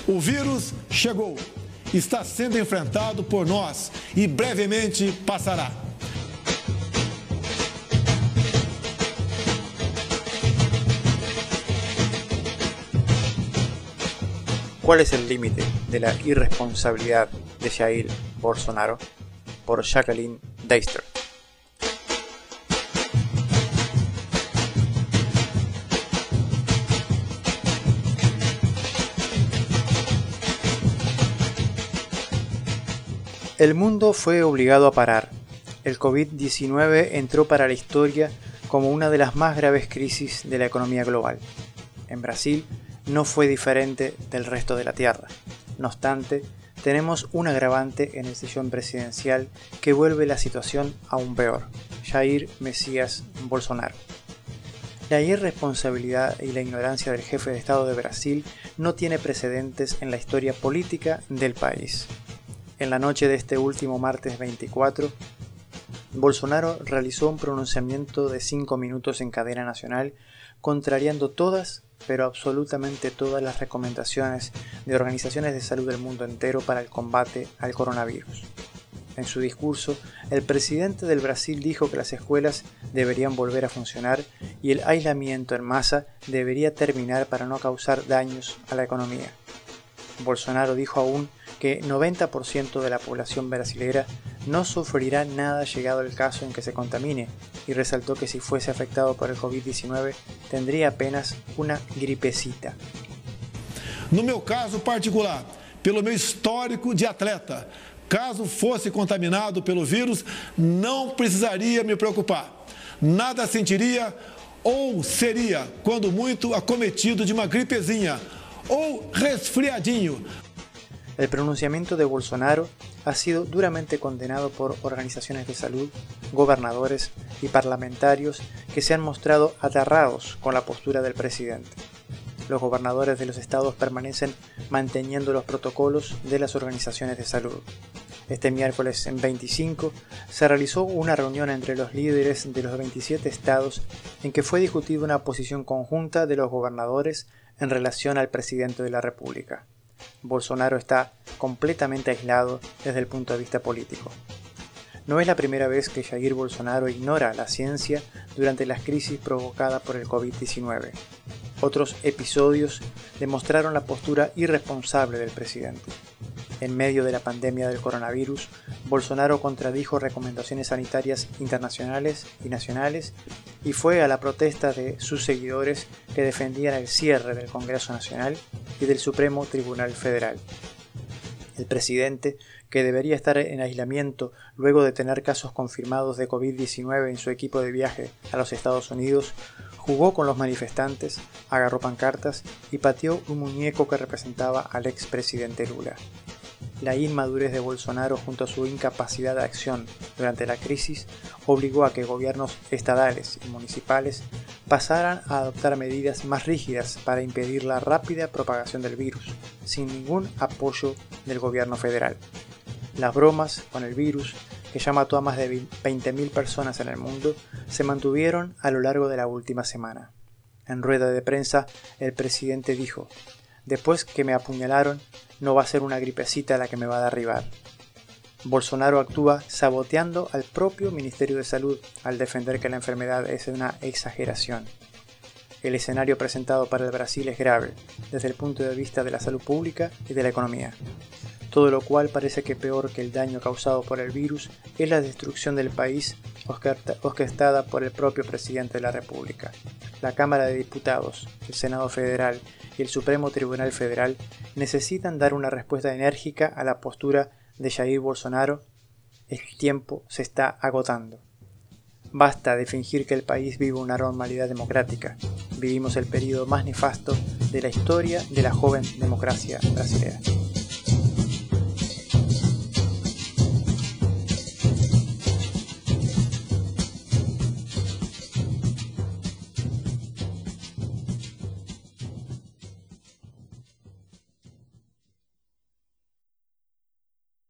O vírus chegou, está sendo enfrentado por nós e brevemente passará. ¿Cuál es el límite de la irresponsabilidad de Jair Bolsonaro? Por Jacqueline Deister. El mundo fue obligado a parar. El COVID-19 entró para la historia como una de las más graves crisis de la economía global. En Brasil no fue diferente del resto de la Tierra. No obstante, tenemos un agravante en el sillón presidencial que vuelve la situación aún peor: Jair Messias Bolsonaro. La irresponsabilidad y la ignorancia del jefe de Estado de Brasil no tiene precedentes en la historia política del país. En la noche de este último martes 24, Bolsonaro realizó un pronunciamiento de 5 minutos en cadena nacional, contrariando todas, pero absolutamente todas las recomendaciones de organizaciones de salud del mundo entero para el combate al coronavirus. En su discurso, el presidente del Brasil dijo que las escuelas deberían volver a funcionar y el aislamiento en masa debería terminar para no causar daños a la economía. Bolsonaro dijo aún que 90% de la población brasilera no sufrirá nada llegado el caso en que se contamine, y resaltó que si fuese afectado por el COVID-19 tendría apenas una gripecita. No meu caso particular, pelo meu histórico de atleta, caso fosse contaminado pelo vírus, não precisaria me preocupar. Nada sentiria ou seria, quando muito, acometido de uma gripezinha ou resfriadinho. El pronunciamiento de Bolsonaro ha sido duramente condenado por organizaciones de salud, gobernadores y parlamentarios que se han mostrado aterrados con la postura del presidente. Los gobernadores de los estados permanecen manteniendo los protocolos de las organizaciones de salud. Este miércoles 25 se realizó una reunión entre los líderes de los 27 estados en que fue discutida una posición conjunta de los gobernadores en relación al presidente de la República. Bolsonaro está completamente aislado desde el punto de vista político. No es la primera vez que Jair Bolsonaro ignora la ciencia durante las crisis provocadas por el COVID-19. Otros episodios demostraron la postura irresponsable del presidente. En medio de la pandemia del coronavirus, Bolsonaro contradijo recomendaciones sanitarias internacionales y nacionales y fue a la protesta de sus seguidores que defendían el cierre del Congreso Nacional y del Supremo Tribunal Federal. El presidente, que debería estar en aislamiento luego de tener casos confirmados de COVID-19 en su equipo de viaje a los Estados Unidos, jugó con los manifestantes, agarró pancartas y pateó un muñeco que representaba al expresidente Lula. La inmadurez de Bolsonaro junto a su incapacidad de acción durante la crisis obligó a que gobiernos estadales y municipales pasaran a adoptar medidas más rígidas para impedir la rápida propagación del virus, sin ningún apoyo del gobierno federal. Las bromas con el virus, que ya mató a más de 20.000 personas en el mundo, se mantuvieron a lo largo de la última semana. En rueda de prensa, el presidente dijo: "Después que me apuñalaron, no va a ser una gripecita la que me va a derribar". Bolsonaro actúa saboteando al propio Ministerio de Salud al defender que la enfermedad es una exageración. El escenario presentado para el Brasil es grave, desde el punto de vista de la salud pública y de la economía. Todo lo cual parece que peor que el daño causado por el virus es la destrucción del país orquestada por el propio presidente de la República. La Cámara de Diputados, el Senado Federal y el Supremo Tribunal Federal necesitan dar una respuesta enérgica a la postura de Jair Bolsonaro. El tiempo se está agotando. Basta de fingir que el país vive una normalidad democrática. Vivimos el periodo más nefasto de la historia de la joven democracia brasileña.